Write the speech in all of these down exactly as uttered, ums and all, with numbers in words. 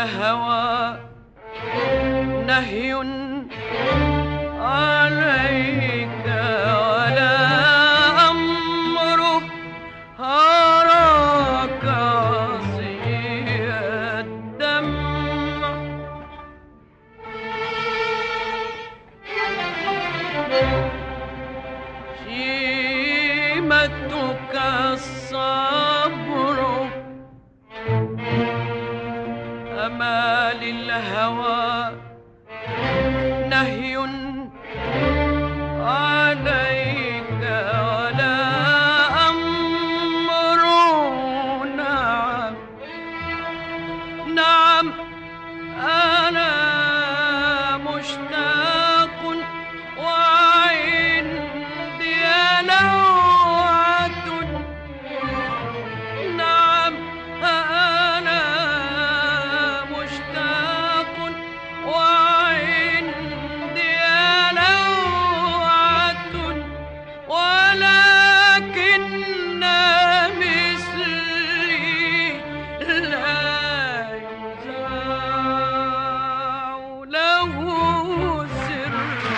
الهوى نهي عليك ولا أمره هراك عصي الدمع شيمتك الصبر أمال الهوى نهي عليك ولا أمر نعم نعم أنا مشتاق وعندي لوعة نعم أنا مشتاق وعندي لوعة ولكن مثلي لا يزاع له سر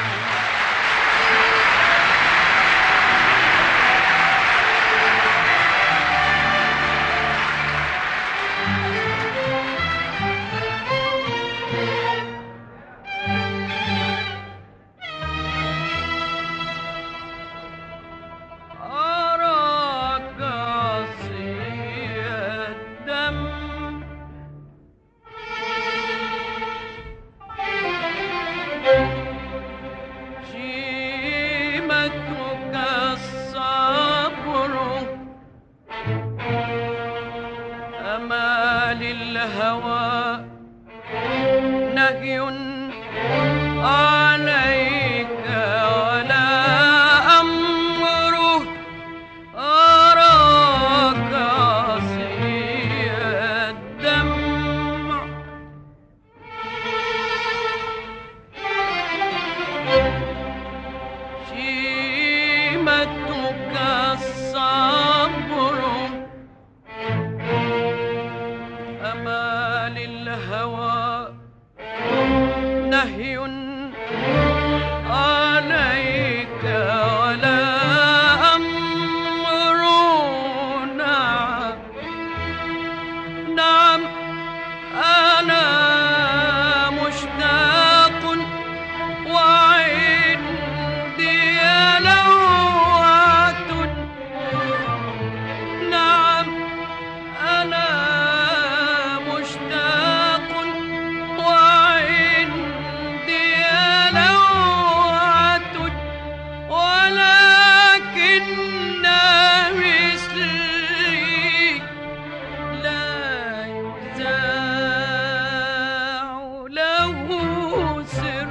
أراك عصي الدم شيمتك الصبر أمال الهوى نهي عليك ولا أمره أراك عصي الدمع شيمتك الصبر أمال الهوى نهي عليك ولا أمر نعم نعم أنا مشتاق وعندي لوعة نعم أنا مشتاق وعندي لوعة ولكن مثلي لا يزاع له سر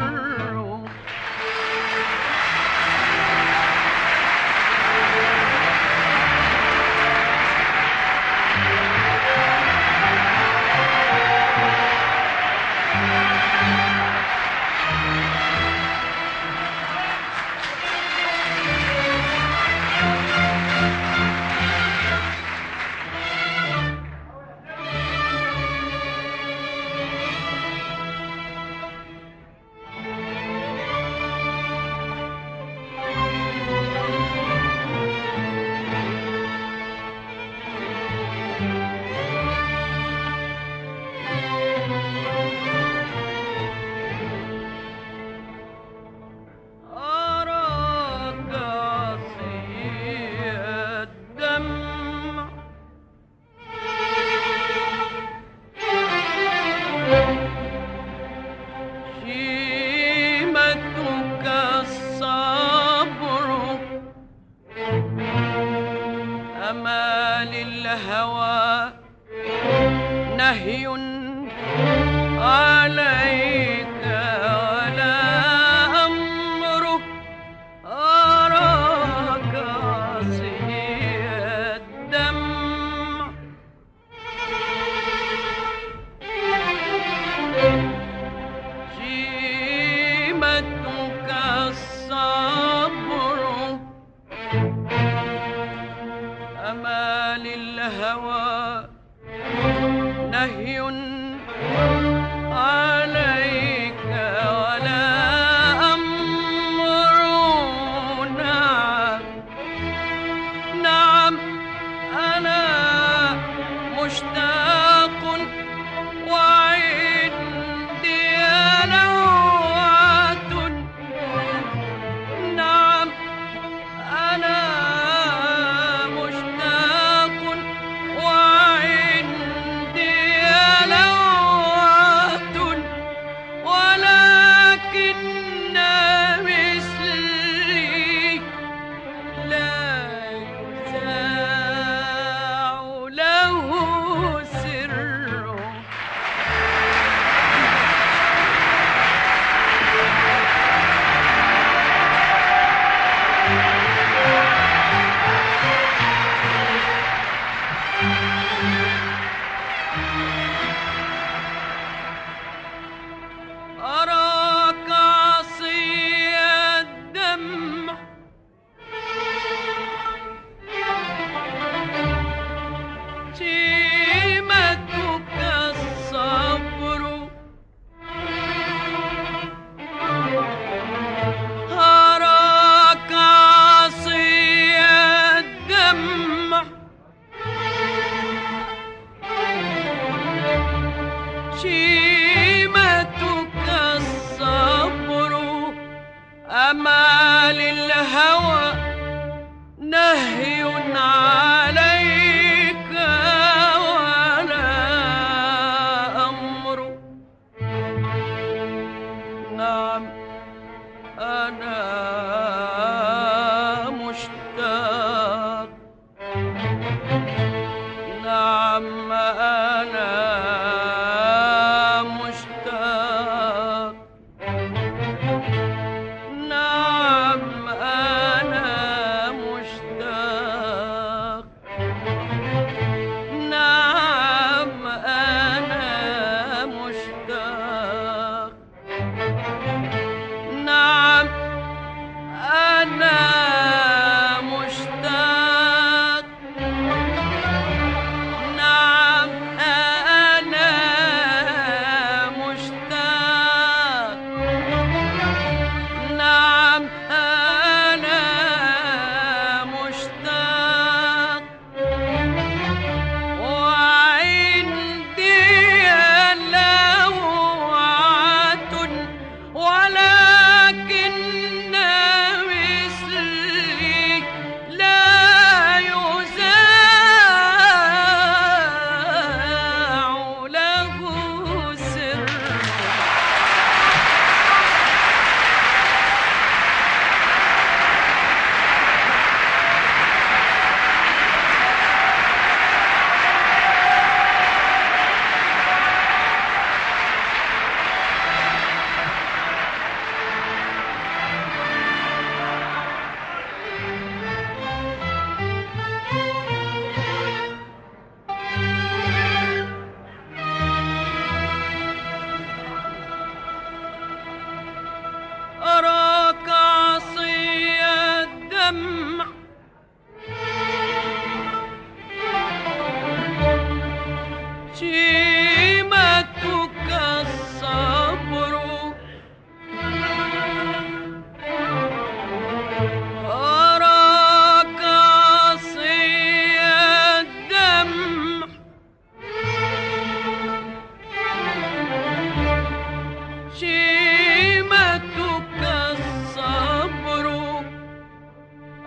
أراك عصي الدمع شيمتك الصبر أمال الهوى نهي عليك ولا أمر أراك عصي الدمع شيمتك الصبر أمال الهوى نهي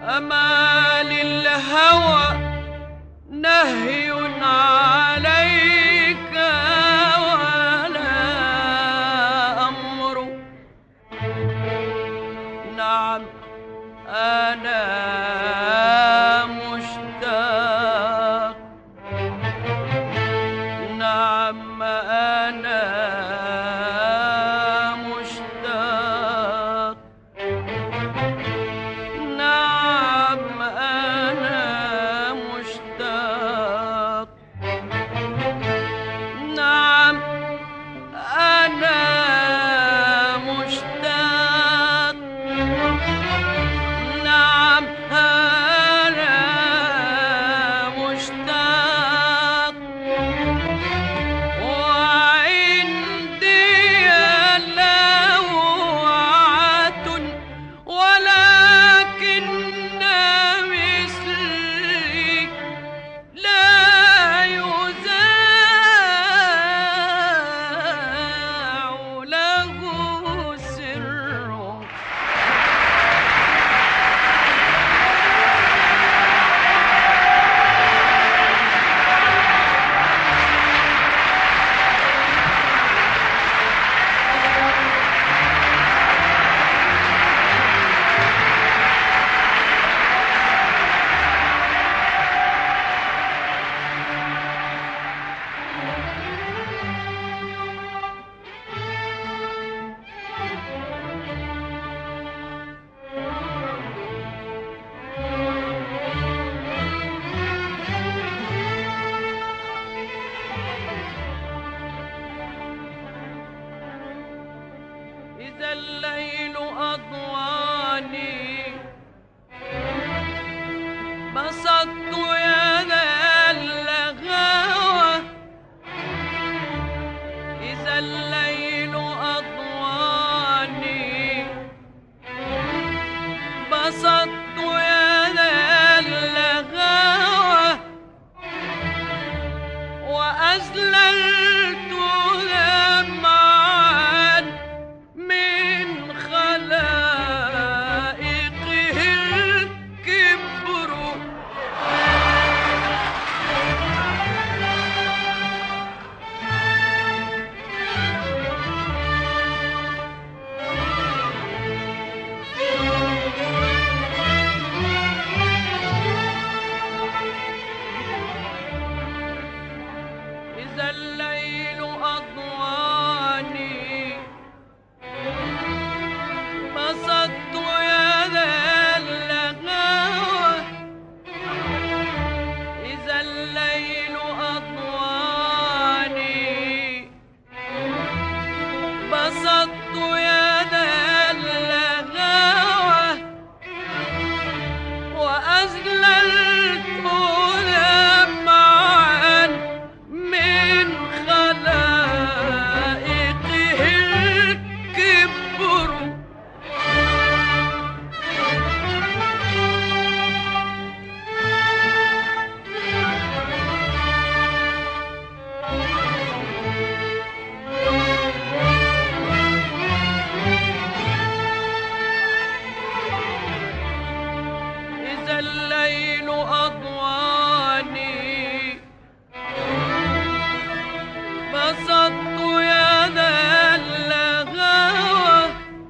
أمال الهوى نهي عليك ولا أمر. نعم أنا مشتاق، نعم أنا مشتاق، نعم أنا مشتاق، نعم أنا مشتاق، نعم أنا مشتاق، وعندي لوعة ولكن مثلي لا يذاع له سر. إذا الليل أضواني بسطت يدا الغوى، إذا الليل أضواني بسطت يدا الغوى، وأزللت دمعا من خلائقه الكبر. إذا الليل أضواني بسطت يدا الغوى، إذا الليل أضواني بسطت يدا الغوى، وأزللت دمعا من خلائقه الكبر. إذا الليل أضواني بسطت يدا الغوى،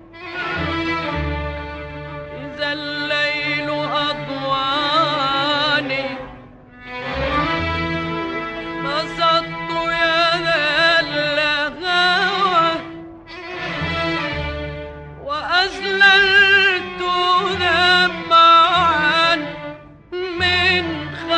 إذا الليل أضواني بسطت يدا الغوى، وأزللت دمعا من خلائقه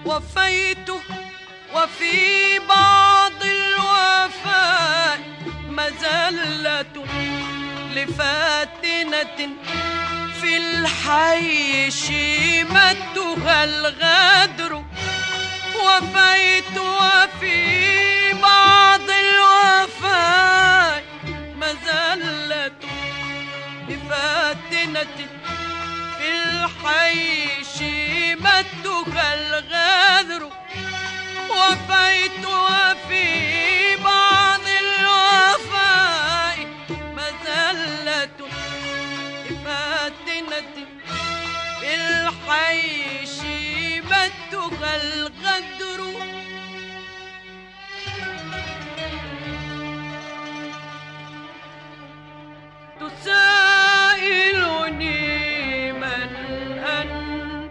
وفيته وفي بعض الوفاء مذلة لفاتنة في الحي شيمتها الغدر. وفيت وفي بعض الوفاء مذلة لفاتنة في الحي شيمتها الغدر. وفيت وفي بعض الوفاء مذلة لفاتنة في الحي شيمتها الغدر. تسائلني من أنت،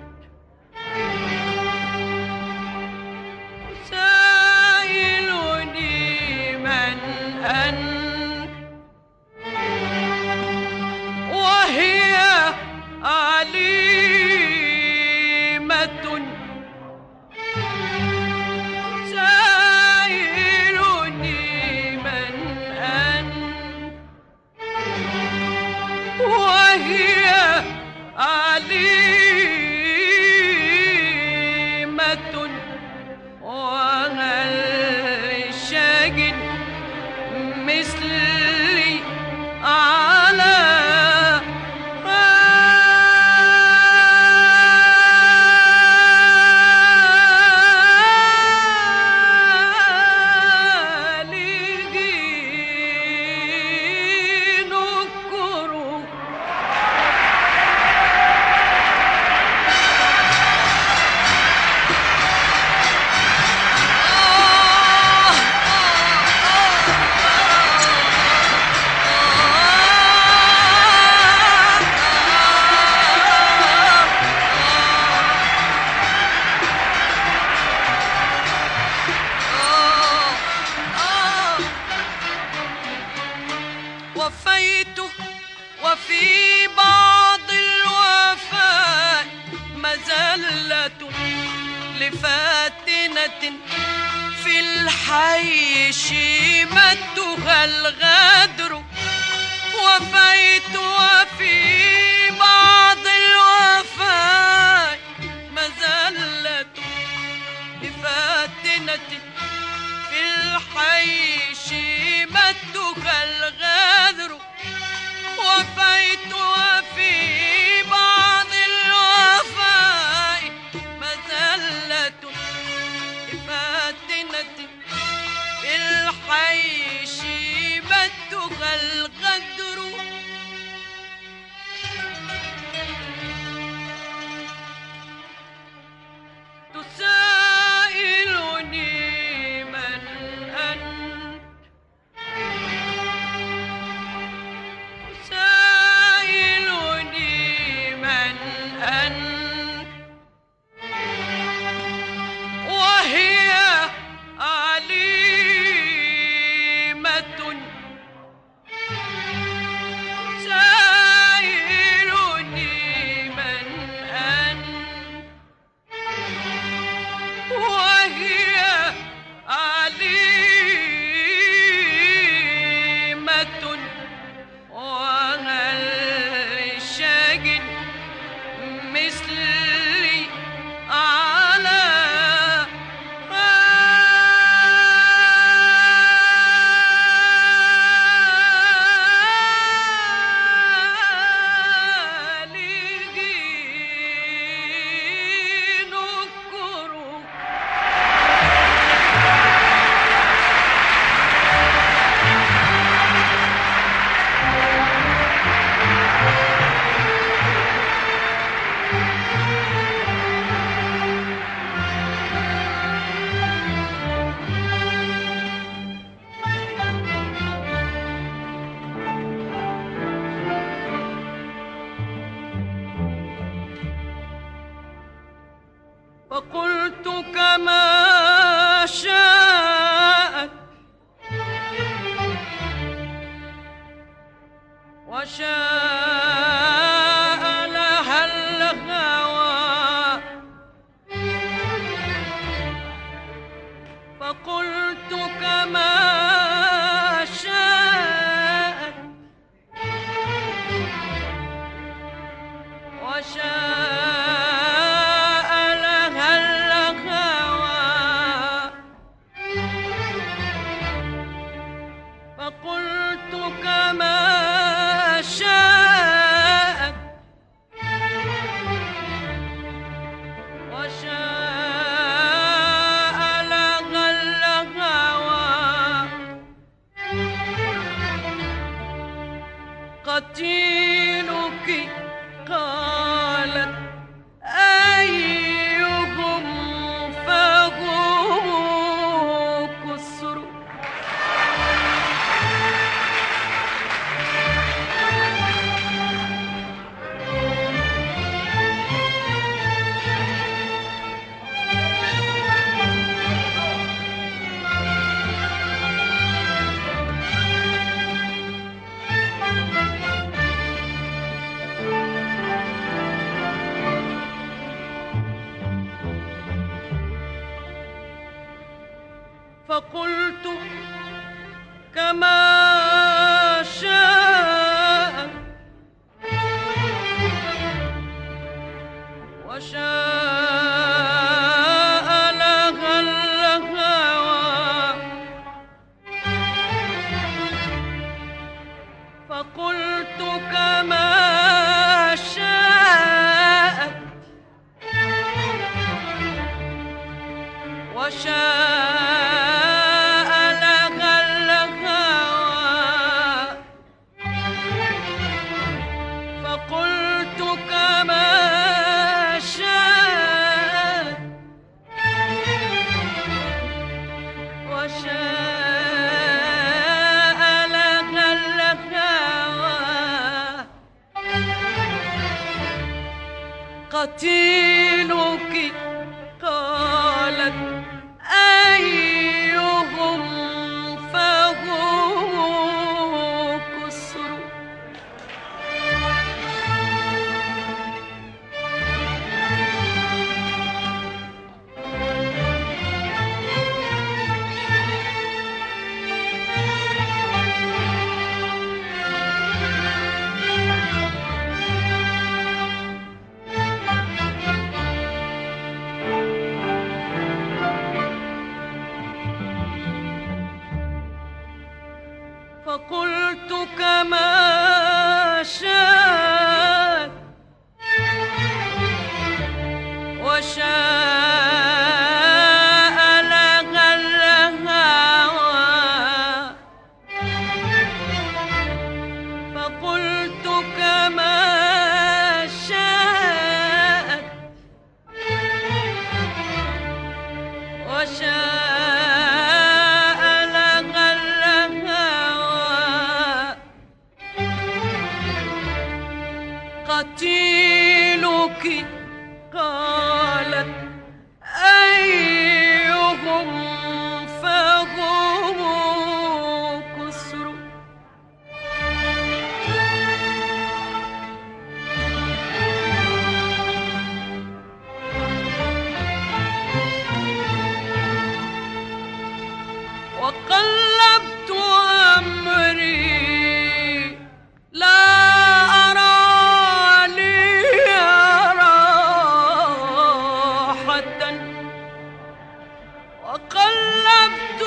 تسائلني من أنت، وهي عليمة. تسائلني من أنت وهي عليمة. وهل شاجد مثلي على وفيت وفي بعض الوفاء مذلة لفاتنة في الحي شيمتها الغدر. وفيت وفي بعض الوفاء مذلة لفاتنة في الحي شيمتها الغدر. وفيت وفي بعض الوفاء مذلة لفاتنة في الحي شيمتها الغدر. تسائلني من أنت، تسائلني من أنت، وهي عليمة. تسائلني من أنت وهي عليمة. وهل شاجد مثلي على فقلت كما شاءت وشاء لها الهوى. فقلت كما شاءت وشاء لها الهوى فقلت كما شاءت وشاء لها الهوى قتيلك قالت أيهم فهم كسر فقلت كما شاء وشاء لها الهوى فقلت كما شاءت وشاء لها الهوى فقلت كما شاءت وشاء لها الهوى قتيلك قالت أيهم فهم كسر فقلت كما شاءت وشاء لها الهوى فقلت كما شاءت وشاء لها الهوى قتيلك قالت أيهم فهم كسر وقلبت أمري لا أرى لي راحة وقلبت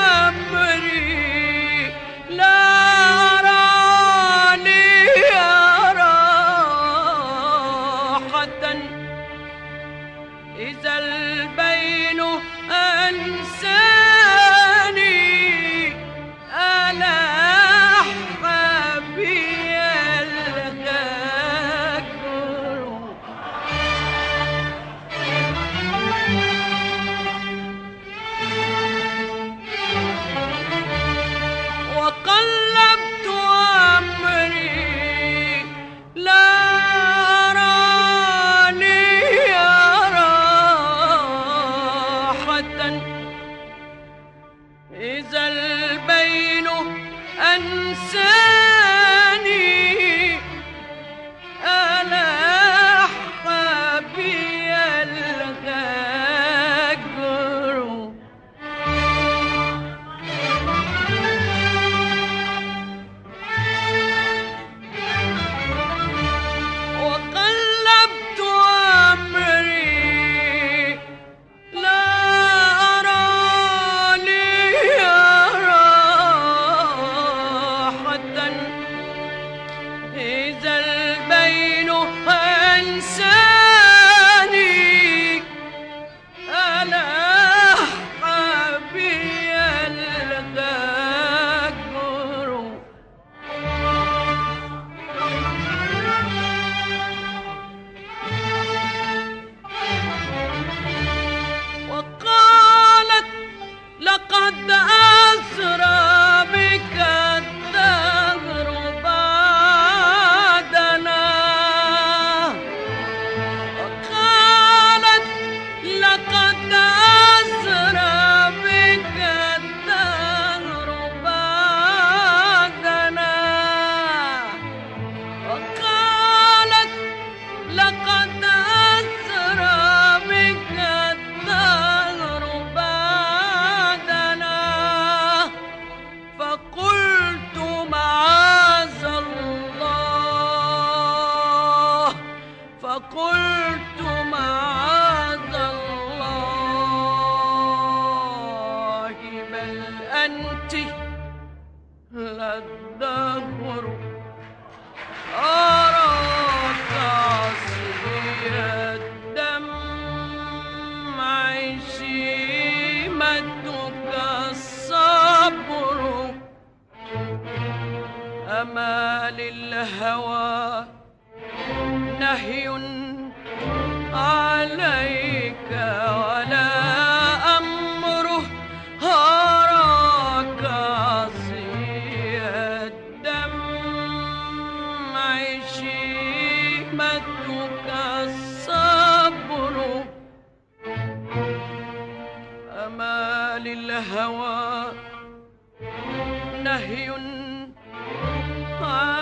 أمري لا أرى لي راحة إذا البين أنساني ألاح بي الهجر وقلبت أمري لا أرى لي راحة إذا البين أنساني ألاح بي الهجر أسرى بك الدهر بعدنا وقالت لقد أسرى بك الدهر بعدنا فقلت معاذ الله فقلت معاذ الله بل أنت للدهر أراك عصي الدمع شيمتك الصبر أما للهوى نهي عليك ولا أمره أراك عصي الدمع شيمتك الصبر أما للهوى نهي